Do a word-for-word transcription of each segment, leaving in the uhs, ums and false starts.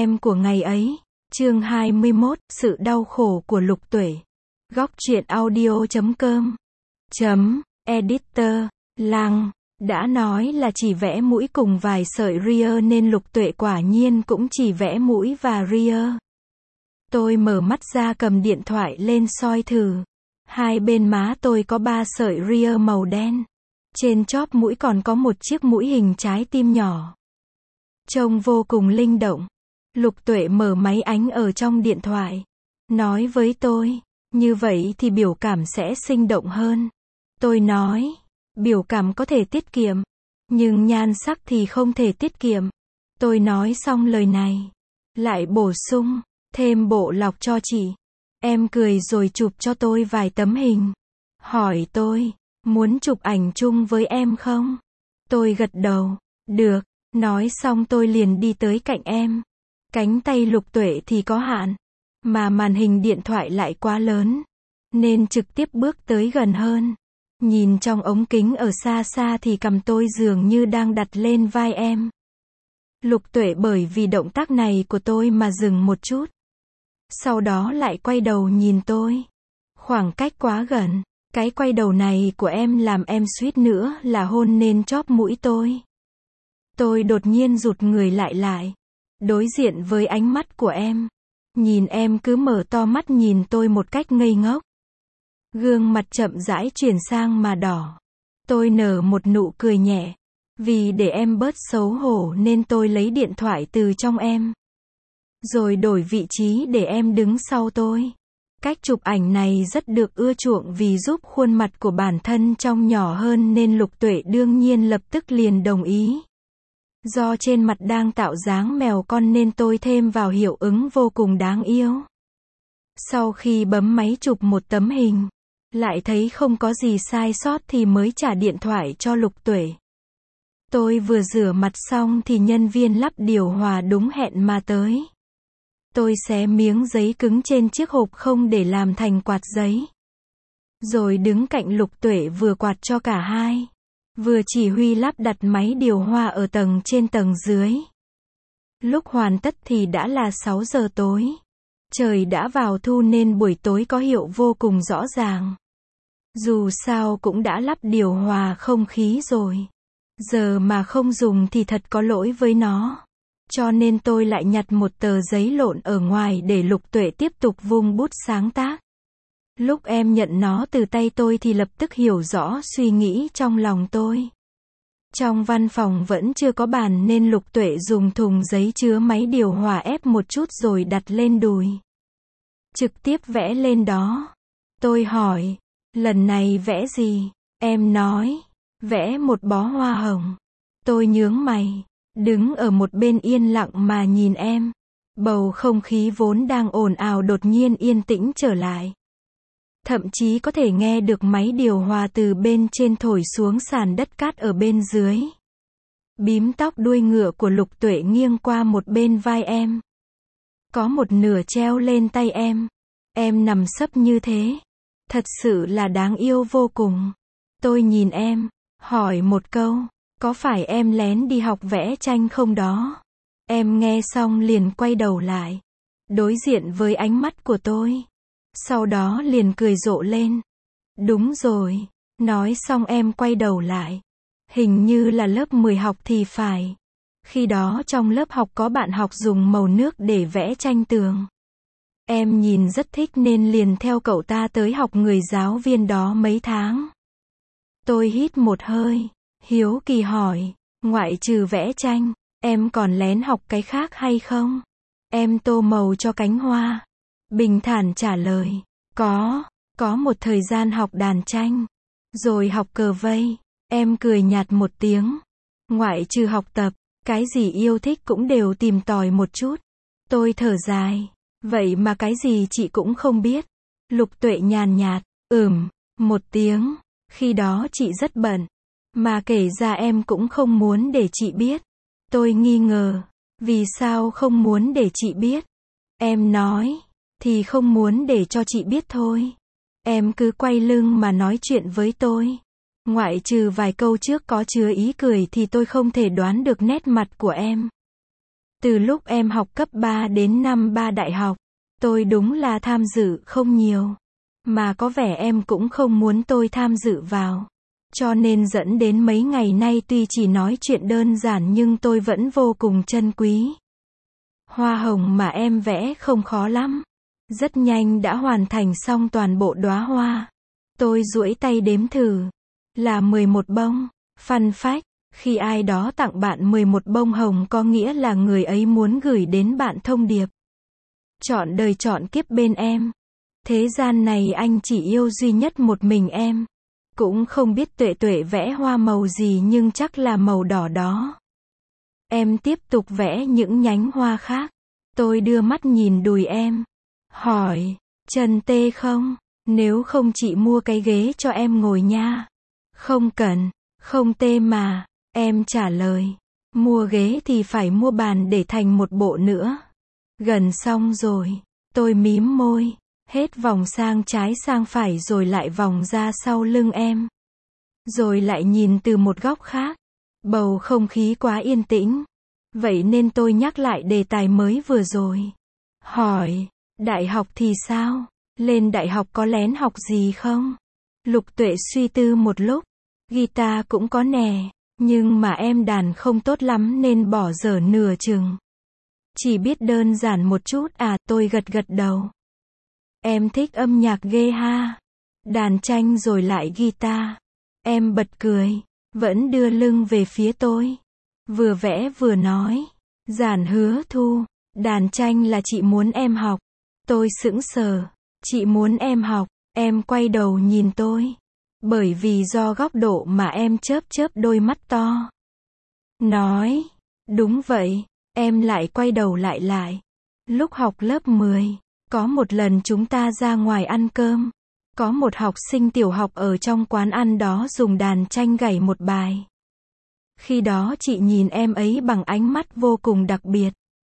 Em của ngày ấy. Chương hai mươi mốt, sự đau khổ của Lục Tuệ. Góc truyện audio chấm com. Chấm, editor, Lăng, đã nói là chỉ vẽ mũi cùng vài sợi ria nên Lục Tuệ quả nhiên cũng chỉ vẽ mũi và ria. Tôi mở mắt ra cầm điện thoại lên soi thử. Hai bên má tôi có ba sợi ria màu đen. Trên chóp mũi còn có một chiếc mũi hình trái tim nhỏ. Trông vô cùng linh động. Lục Tuệ mở máy ảnh ở trong điện thoại. Nói với tôi, như vậy thì biểu cảm sẽ sinh động hơn. Tôi nói, biểu cảm có thể tiết kiệm, nhưng nhan sắc thì không thể tiết kiệm. Tôi nói xong lời này, lại bổ sung, thêm bộ lọc cho chị. Em cười rồi chụp cho tôi vài tấm hình. Hỏi tôi, muốn chụp ảnh chung với em không? Tôi gật đầu, được. Nói xong tôi liền đi tới cạnh em. Cánh tay Lục Tuệ thì có hạn, mà màn hình điện thoại lại quá lớn, nên trực tiếp bước tới gần hơn. Nhìn trong ống kính ở xa xa thì cằm tôi dường như đang đặt lên vai em. Lục Tuệ bởi vì động tác này của tôi mà dừng một chút. Sau đó lại quay đầu nhìn tôi. Khoảng cách quá gần, cái quay đầu này của em làm em suýt nữa là hôn lên chóp mũi tôi. Tôi đột nhiên rụt người lại lại, đối diện với ánh mắt của em. Nhìn em cứ mở to mắt nhìn tôi một cách ngây ngốc. Gương mặt chậm rãi chuyển sang mà đỏ. Tôi nở một nụ cười nhẹ. Vì để em bớt xấu hổ nên tôi lấy điện thoại từ trong em. Rồi đổi vị trí để em đứng sau tôi. Cách chụp ảnh này rất được ưa chuộng vì giúp khuôn mặt của bản thân trông nhỏ hơn nên Lục Tuệ đương nhiên lập tức liền đồng ý. Do trên mặt đang tạo dáng mèo con nên tôi thêm vào hiệu ứng vô cùng đáng yêu. Sau khi bấm máy chụp một tấm hình, lại thấy không có gì sai sót thì mới trả điện thoại cho Lục Tuệ. Tôi vừa rửa mặt xong thì nhân viên lắp điều hòa đúng hẹn mà tới. Tôi xé miếng giấy cứng trên chiếc hộp không để làm thành quạt giấy. Rồi đứng cạnh Lục Tuệ vừa quạt cho cả hai. Vừa chỉ huy lắp đặt máy điều hòa ở tầng trên tầng dưới. Lúc hoàn tất thì đã là sáu giờ tối. Trời đã vào thu nên buổi tối có hiệu vô cùng rõ ràng. Dù sao cũng đã lắp điều hòa không khí rồi. Giờ mà không dùng thì thật có lỗi với nó. Cho nên tôi lại nhặt một tờ giấy lộn ở ngoài để Lục Tuệ tiếp tục vung bút sáng tác. Lúc em nhận nó từ tay tôi thì lập tức hiểu rõ suy nghĩ trong lòng tôi. Trong văn phòng vẫn chưa có bàn nên Lục Tuệ dùng thùng giấy chứa máy điều hòa ép một chút rồi đặt lên đùi. Trực tiếp vẽ lên đó. Tôi hỏi, lần này vẽ gì? Em nói, vẽ một bó hoa hồng. Tôi nhướng mày, đứng ở một bên yên lặng mà nhìn em. Bầu không khí vốn đang ồn ào đột nhiên yên tĩnh trở lại. Thậm chí có thể nghe được máy điều hòa từ bên trên thổi xuống sàn đất cát ở bên dưới. Bím tóc đuôi ngựa của Lục Tuệ nghiêng qua một bên vai em. Có một nửa treo lên tay em. Em nằm sấp như thế. Thật sự là đáng yêu vô cùng. Tôi nhìn em, hỏi một câu, có phải em lén đi học vẽ tranh không đó? Em nghe xong liền quay đầu lại, đối diện với ánh mắt của tôi. Sau đó liền cười rộ lên. Đúng rồi. Nói xong em quay đầu lại. Hình như là lớp mười học thì phải. Khi đó trong lớp học có bạn học dùng màu nước để vẽ tranh tường. Em nhìn rất thích nên liền theo cậu ta tới học người giáo viên đó mấy tháng. Tôi hít một hơi, hiếu kỳ hỏi, ngoại trừ vẽ tranh, em còn lén học cái khác hay không? Em tô màu cho cánh hoa. Bình thản trả lời, có, có một thời gian học đàn tranh, rồi học cờ vây. Em cười nhạt một tiếng. Ngoại trừ học tập, cái gì yêu thích cũng đều tìm tòi một chút. Tôi thở dài, vậy mà cái gì chị cũng không biết. Lục Tuệ nhàn nhạt, ừm, một tiếng, khi đó chị rất bận, mà kể ra em cũng không muốn để chị biết. Tôi nghi ngờ, vì sao không muốn để chị biết? Em nói, thì không muốn để cho chị biết thôi. Em cứ quay lưng mà nói chuyện với tôi. Ngoại trừ vài câu trước có chứa ý cười thì tôi không thể đoán được nét mặt của em. Từ lúc em học cấp ba đến năm ba đại học, tôi đúng là tham dự không nhiều. Mà có vẻ em cũng không muốn tôi tham dự vào. Cho nên dẫn đến mấy ngày nay tuy chỉ nói chuyện đơn giản nhưng tôi vẫn vô cùng trân quý. Hoa hồng mà em vẽ không khó lắm. Rất nhanh đã hoàn thành xong toàn bộ đóa hoa. Tôi duỗi tay đếm thử. Là mười một bông. Fun fact, khi ai đó tặng bạn mười một bông hồng có nghĩa là người ấy muốn gửi đến bạn thông điệp. Chọn đời chọn kiếp bên em. Thế gian này anh chỉ yêu duy nhất một mình em. Cũng không biết Tuệ Tuệ vẽ hoa màu gì nhưng chắc là màu đỏ đó. Em tiếp tục vẽ những nhánh hoa khác. Tôi đưa mắt nhìn đùi em. Hỏi, chân tê không? Nếu không chị mua cái ghế cho em ngồi nha. Không cần, không tê mà. Em trả lời. Mua ghế thì phải mua bàn để thành một bộ nữa. Gần xong rồi. Tôi mím môi. Hết vòng sang trái sang phải rồi lại vòng ra sau lưng em. Rồi lại nhìn từ một góc khác. Bầu không khí quá yên tĩnh. Vậy nên tôi nhắc lại đề tài mới vừa rồi. Hỏi, đại học thì sao? Lên đại học có lén học gì không? Lục Tuệ suy tư một lúc. Guitar cũng có nè. Nhưng mà em đàn không tốt lắm nên bỏ dở nửa chừng. Chỉ biết đơn giản một chút à, tôi gật gật đầu. Em thích âm nhạc ghê ha. Đàn tranh rồi lại guitar. Em bật cười. Vẫn đưa lưng về phía tôi. Vừa vẽ vừa nói. Giản Hứa Thu. Đàn tranh là chị muốn em học. Tôi sững sờ. Chị muốn em học. Em quay đầu nhìn tôi. Bởi vì do góc độ mà em chớp chớp đôi mắt to. Nói. Đúng vậy. Em lại quay đầu lại lại. Lúc học lớp mười. Có một lần chúng ta ra ngoài ăn cơm. Có một học sinh tiểu học ở trong quán ăn đó dùng đàn tranh gảy một bài. Khi đó chị nhìn em ấy bằng ánh mắt vô cùng đặc biệt.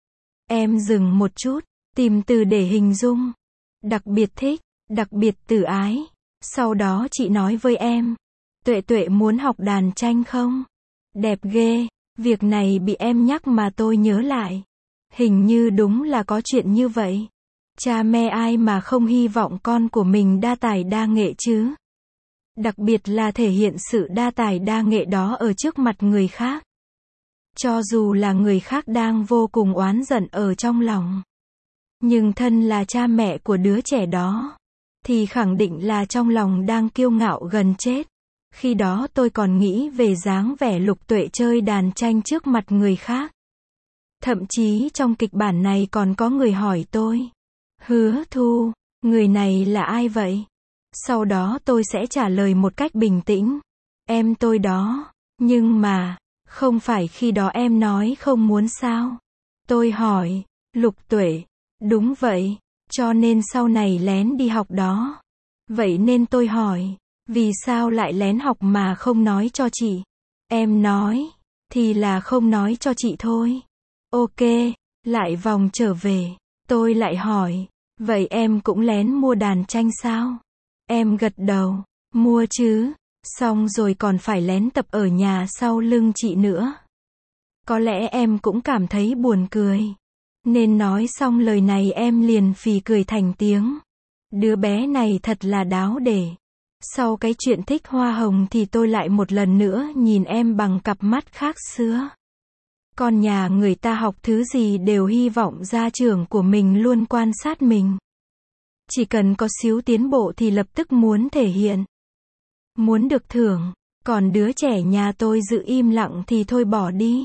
Em dừng một chút, tìm từ để hình dung. Đặc biệt thích, đặc biệt từ ái. Sau đó chị nói với em. Tuệ Tuệ muốn học đàn tranh không? Đẹp ghê, việc này bị em nhắc mà tôi nhớ lại. Hình như đúng là có chuyện như vậy. Cha mẹ ai mà không hy vọng con của mình đa tài đa nghệ chứ? Đặc biệt là thể hiện sự đa tài đa nghệ đó ở trước mặt người khác. Cho dù là người khác đang vô cùng oán giận ở trong lòng. Nhưng thân là cha mẹ của đứa trẻ đó. Thì khẳng định là trong lòng đang kiêu ngạo gần chết. Khi đó tôi còn nghĩ về dáng vẻ Lục Tuệ chơi đàn tranh trước mặt người khác. Thậm chí trong kịch bản này còn có người hỏi tôi. Hứa Thu, người này là ai vậy? Sau đó tôi sẽ trả lời một cách bình tĩnh. Em tôi đó. Nhưng mà, không phải khi đó em nói không muốn sao? Tôi hỏi, Lục Tuệ. Đúng vậy, cho nên sau này lén đi học đó. Vậy nên tôi hỏi, vì sao lại lén học mà không nói cho chị? Em nói, thì là không nói cho chị thôi. Ok, lại vòng trở về. Tôi lại hỏi, vậy em cũng lén mua đàn tranh sao? Em gật đầu, mua chứ, xong rồi còn phải lén tập ở nhà sau lưng chị nữa. Có lẽ em cũng cảm thấy buồn cười. Nên nói xong lời này em liền phì cười thành tiếng. Đứa bé này thật là đáo để. Sau cái chuyện thích hoa hồng thì tôi lại một lần nữa nhìn em bằng cặp mắt khác xưa. Con nhà người ta học thứ gì đều hy vọng gia trưởng của mình luôn quan sát mình. Chỉ cần có xíu tiến bộ thì lập tức muốn thể hiện. Muốn được thưởng. Còn đứa trẻ nhà tôi giữ im lặng thì thôi bỏ đi.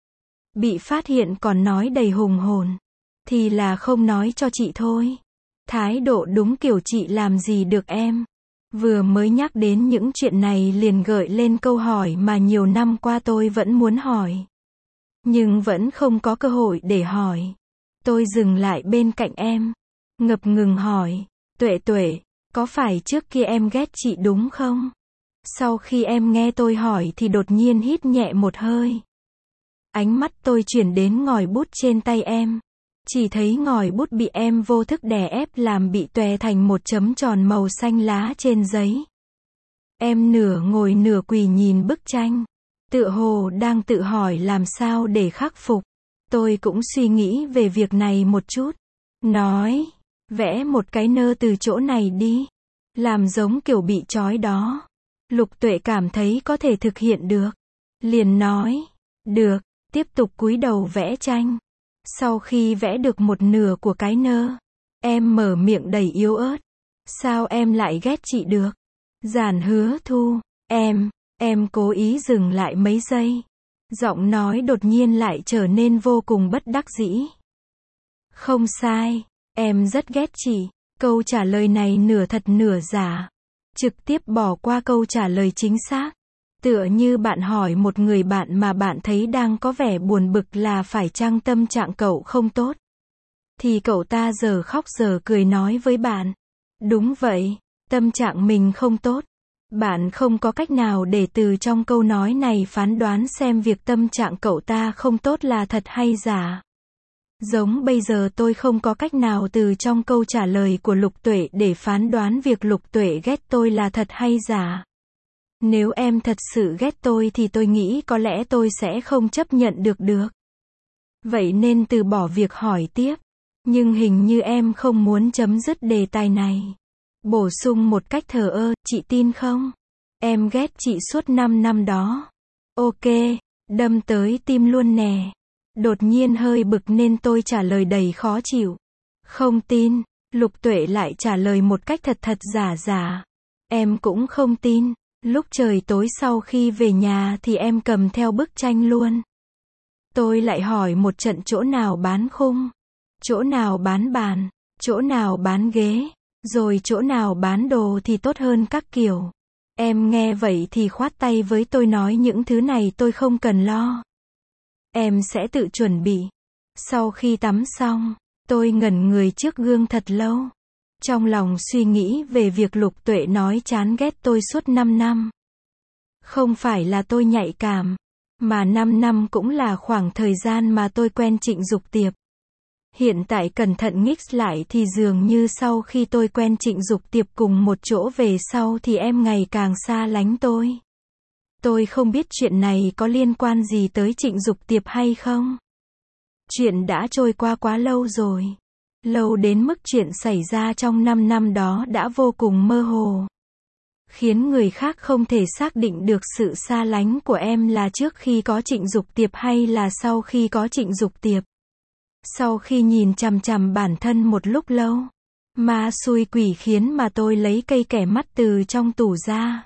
Bị phát hiện còn nói đầy hùng hồn. Thì là không nói cho chị thôi. Thái độ đúng kiểu chị làm gì được em. Vừa mới nhắc đến những chuyện này liền gợi lên câu hỏi mà nhiều năm qua tôi vẫn muốn hỏi. Nhưng vẫn không có cơ hội để hỏi. Tôi dừng lại bên cạnh em. Ngập ngừng hỏi. Tuệ Tuệ, có phải trước kia em ghét chị đúng không? Sau khi em nghe tôi hỏi thì đột nhiên hít nhẹ một hơi. Ánh mắt tôi chuyển đến ngòi bút trên tay em. Chỉ thấy ngòi bút bị em vô thức đè ép làm bị tòe thành một chấm tròn màu xanh lá trên giấy. Em nửa ngồi nửa quỳ nhìn bức tranh. Tựa hồ đang tự hỏi làm sao để khắc phục. Tôi cũng suy nghĩ về việc này một chút. Nói, vẽ một cái nơ từ chỗ này đi. Làm giống kiểu bị trói đó. Lục Tuệ cảm thấy có thể thực hiện được. Liền nói, được, tiếp tục cúi đầu vẽ tranh. Sau khi vẽ được một nửa của cái nơ, em mở miệng đầy yếu ớt. Sao em lại ghét chị được? Giản Hứa Thu, em, em cố ý dừng lại mấy giây. Giọng nói đột nhiên lại trở nên vô cùng bất đắc dĩ. Không sai, em rất ghét chị. Câu trả lời này nửa thật nửa giả. Trực tiếp bỏ qua câu trả lời chính xác. Tựa như bạn hỏi một người bạn mà bạn thấy đang có vẻ buồn bực là phải chăng tâm trạng cậu không tốt. Thì cậu ta giờ khóc giờ cười nói với bạn. Đúng vậy, tâm trạng mình không tốt. Bạn không có cách nào để từ trong câu nói này phán đoán xem việc tâm trạng cậu ta không tốt là thật hay giả. Giống bây giờ tôi không có cách nào từ trong câu trả lời của Lục Tuệ để phán đoán việc Lục Tuệ ghét tôi là thật hay giả. Nếu em thật sự ghét tôi thì tôi nghĩ có lẽ tôi sẽ không chấp nhận được được. Vậy nên từ bỏ việc hỏi tiếp. Nhưng hình như em không muốn chấm dứt đề tài này. Bổ sung một cách thờ ơ, chị tin không? Em ghét chị suốt năm năm đó. Ok, đâm tới tim luôn nè. Đột nhiên hơi bực nên tôi trả lời đầy khó chịu. Không tin, Lục Tuệ lại trả lời một cách thật thật giả giả. Em cũng không tin. Lúc trời tối sau khi về nhà thì em cầm theo bức tranh luôn. Tôi lại hỏi một trận chỗ nào bán khung, chỗ nào bán bàn, chỗ nào bán ghế, rồi chỗ nào bán đồ thì tốt hơn các kiểu. Em nghe vậy thì khoát tay với tôi nói những thứ này tôi không cần lo. Em sẽ tự chuẩn bị. Sau khi tắm xong, tôi ngẩn người trước gương thật lâu. Trong lòng suy nghĩ về việc Lục Tuệ nói chán ghét tôi suốt năm năm. Không phải là tôi nhạy cảm, mà năm năm cũng là khoảng thời gian mà tôi quen Trịnh Dục Tiệp. Hiện tại cẩn thận nghĩ lại thì dường như sau khi tôi quen Trịnh Dục Tiệp cùng một chỗ về sau thì em ngày càng xa lánh tôi. Tôi không biết chuyện này có liên quan gì tới Trịnh Dục Tiệp hay không. Chuyện đã trôi qua quá lâu rồi. Lâu đến mức chuyện xảy ra trong năm năm đó đã vô cùng mơ hồ. Khiến người khác không thể xác định được sự xa lánh của em là trước khi có Trịnh Dục Tiệp hay là sau khi có Trịnh Dục Tiệp. Sau khi nhìn chằm chằm bản thân một lúc lâu, ma xui quỷ khiến mà tôi lấy cây kẻ mắt từ trong tủ ra.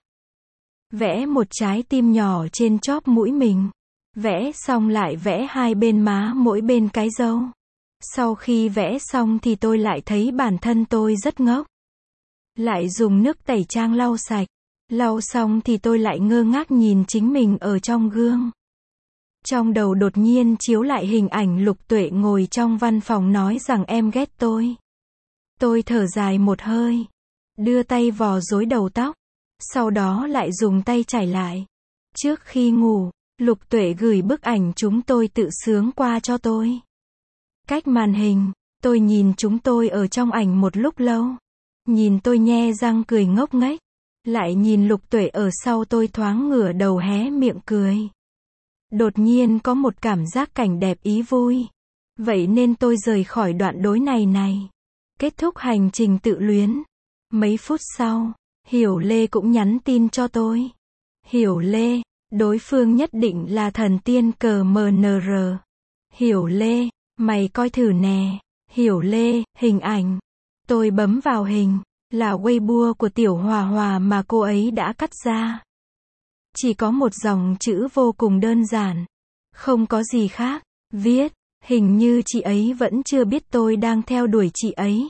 Vẽ một trái tim nhỏ trên chóp mũi mình. Vẽ xong lại vẽ hai bên má mỗi bên cái râu. Sau khi vẽ xong thì tôi lại thấy bản thân tôi rất ngốc. Lại dùng nước tẩy trang lau sạch. Lau xong thì tôi lại ngơ ngác nhìn chính mình ở trong gương. Trong đầu đột nhiên chiếu lại hình ảnh Lục Tuệ ngồi trong văn phòng nói rằng em ghét tôi. Tôi thở dài một hơi. Đưa tay vò rối đầu tóc. Sau đó lại dùng tay chải lại. Trước khi ngủ, Lục Tuệ gửi bức ảnh chúng tôi tự sướng qua cho tôi. Cách màn hình, tôi nhìn chúng tôi ở trong ảnh một lúc lâu. Nhìn tôi nhe răng cười ngốc nghếch. Lại nhìn Lục Tuệ ở sau tôi thoáng ngửa đầu hé miệng cười. Đột nhiên có một cảm giác cảnh đẹp ý vui. Vậy nên tôi rời khỏi đoạn đối này này. Kết thúc hành trình tự luyến. Mấy phút sau, Hiểu Lê cũng nhắn tin cho tôi. Hiểu Lê, đối phương nhất định là thần tiên cờ mờ nờ rờ. Hiểu Lê, mày coi thử nè. Hiểu Lê, hình ảnh. Tôi bấm vào hình. Là Weibo của Tiểu Hòa Hòa mà cô ấy đã cắt ra. Chỉ có một dòng chữ vô cùng đơn giản. Không có gì khác. Viết, hình như chị ấy vẫn chưa biết tôi đang theo đuổi chị ấy.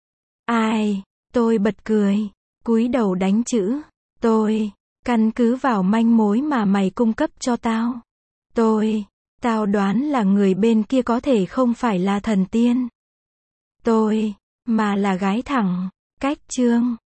Ai? Tôi bật cười. Cúi đầu đánh chữ. Tôi. Căn cứ vào manh mối mà mày cung cấp cho tao. Tôi. Tao đoán là người bên kia có thể không phải là thần tiên. Tôi. Mà là gái thẳng. Cách chương.